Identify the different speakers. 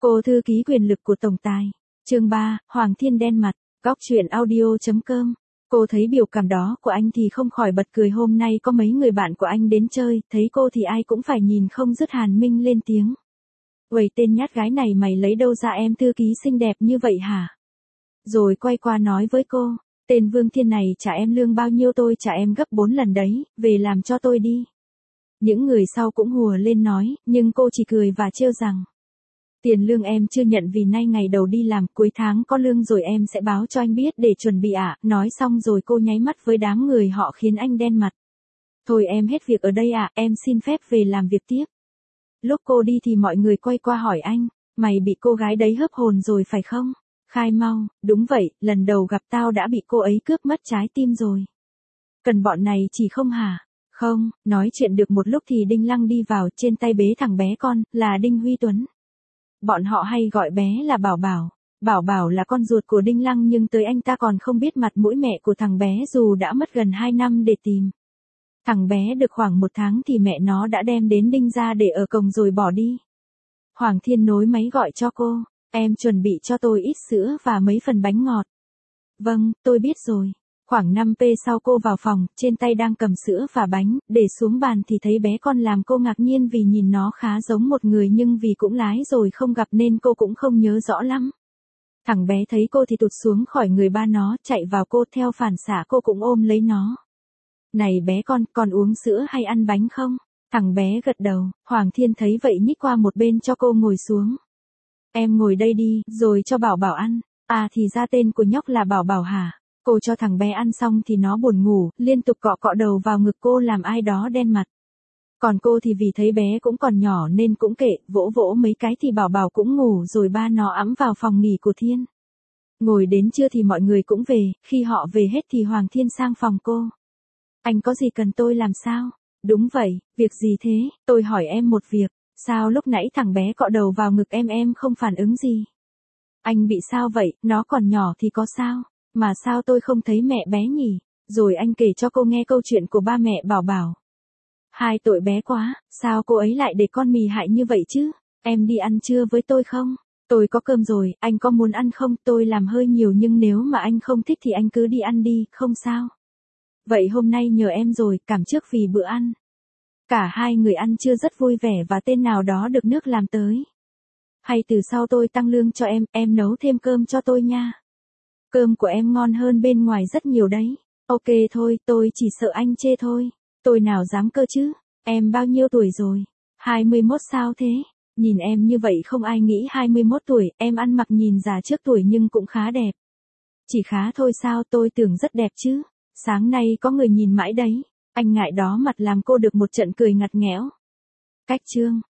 Speaker 1: Cô thư ký quyền lực của tổng tài. Chương 3, Hoàng Thiên đen mặt. Góc truyện audio.com. Cô thấy biểu cảm đó của anh thì không khỏi bật cười. Hôm nay có mấy người bạn của anh đến chơi, thấy cô thì ai cũng phải nhìn không dứt. Hàn Minh lên tiếng. Uầy, tên nhát gái này mày lấy đâu ra em thư ký xinh đẹp như vậy hả? Rồi quay qua nói với cô, tên Vương Thiên này trả em lương bao nhiêu tôi trả em gấp 4 lần đấy, về làm cho tôi đi. Những người sau cũng hùa lên nói, nhưng cô chỉ cười và trêu rằng. Tiền lương em chưa nhận vì nay ngày đầu đi làm, cuối tháng có lương rồi em sẽ báo cho anh biết để chuẩn bị ạ. Nói xong rồi cô nháy mắt với đám người họ khiến anh đen mặt. Thôi em hết việc ở đây ạ, em xin phép về làm việc tiếp. Lúc cô đi thì mọi người quay qua hỏi anh, mày bị cô gái đấy hớp hồn rồi phải không? Khai mau, đúng vậy, lần đầu gặp tao đã bị cô ấy cướp mất trái tim rồi. Cần bọn này chỉ không hả? Không, nói chuyện được một lúc thì Đinh Lăng đi vào, trên tay bế thằng bé con, là Đinh Huy Tuấn. Bọn họ hay gọi bé là Bảo Bảo. Bảo Bảo là con ruột của Đinh Lăng nhưng tới anh ta còn không biết mặt mũi mẹ của thằng bé dù đã mất gần 2 năm để tìm. Thằng bé được khoảng 1 tháng thì mẹ nó đã đem đến Đinh ra để ở cổng rồi bỏ đi. Hoàng Thiên nối máy gọi cho cô, em chuẩn bị cho tôi ít sữa và mấy phần bánh ngọt. Vâng, tôi biết rồi. Khoảng 5 phút sau cô vào phòng, trên tay đang cầm sữa và bánh, để xuống bàn thì thấy bé con làm cô ngạc nhiên vì nhìn nó khá giống một người nhưng vì cũng lái rồi không gặp nên cô cũng không nhớ rõ lắm. Thằng bé thấy cô thì tụt xuống khỏi người ba nó, chạy vào cô theo phản xạ cô cũng ôm lấy nó. Này bé con uống sữa hay ăn bánh không? Thằng bé gật đầu, Hoàng Thiên thấy vậy nhích qua một bên cho cô ngồi xuống. Em ngồi đây đi, rồi cho Bảo Bảo ăn. À thì ra tên của nhóc là Bảo Bảo hả? Cô cho thằng bé ăn xong thì nó buồn ngủ, liên tục cọ cọ đầu vào ngực cô làm ai đó đen mặt. Còn cô thì vì thấy bé cũng còn nhỏ nên cũng kệ, vỗ vỗ mấy cái thì Bảo Bảo cũng ngủ rồi ba nó ẵm vào phòng nghỉ của Thiên. Ngồi đến trưa thì mọi người cũng về, khi họ về hết thì Hoàng Thiên sang phòng cô. Anh có gì cần tôi làm sao? Đúng vậy, việc gì thế? Tôi hỏi em một việc, sao lúc nãy thằng bé cọ đầu vào ngực em không phản ứng gì? Anh bị sao vậy, nó còn nhỏ thì có sao? Mà sao tôi không thấy mẹ bé nhỉ? Rồi anh kể cho cô nghe câu chuyện của ba mẹ Bảo Bảo. Hai tội bé quá, sao cô ấy lại để con mì hại như vậy chứ? Em đi ăn trưa với tôi không? Tôi có cơm rồi, anh có muốn ăn không? Tôi làm hơi nhiều nhưng nếu mà anh không thích thì anh cứ đi ăn đi, không sao. Vậy hôm nay nhờ em rồi, cảm trước vì bữa ăn. Cả hai người ăn trưa rất vui vẻ và tên nào đó được nước làm tới. Hay từ sau tôi tăng lương cho em nấu thêm cơm cho tôi nha. Cơm của em ngon hơn bên ngoài rất nhiều đấy. Ok thôi, tôi chỉ sợ anh chê thôi. Tôi nào dám cơ chứ. Em bao nhiêu tuổi rồi? 21 sao thế? Nhìn em như vậy không ai nghĩ 21 tuổi, em ăn mặc nhìn già trước tuổi nhưng cũng khá đẹp. Chỉ khá thôi sao, tôi tưởng rất đẹp chứ. Sáng nay có người nhìn mãi đấy. Anh ngại đó mặt làm cô được một trận cười ngặt nghẽo. Cách chương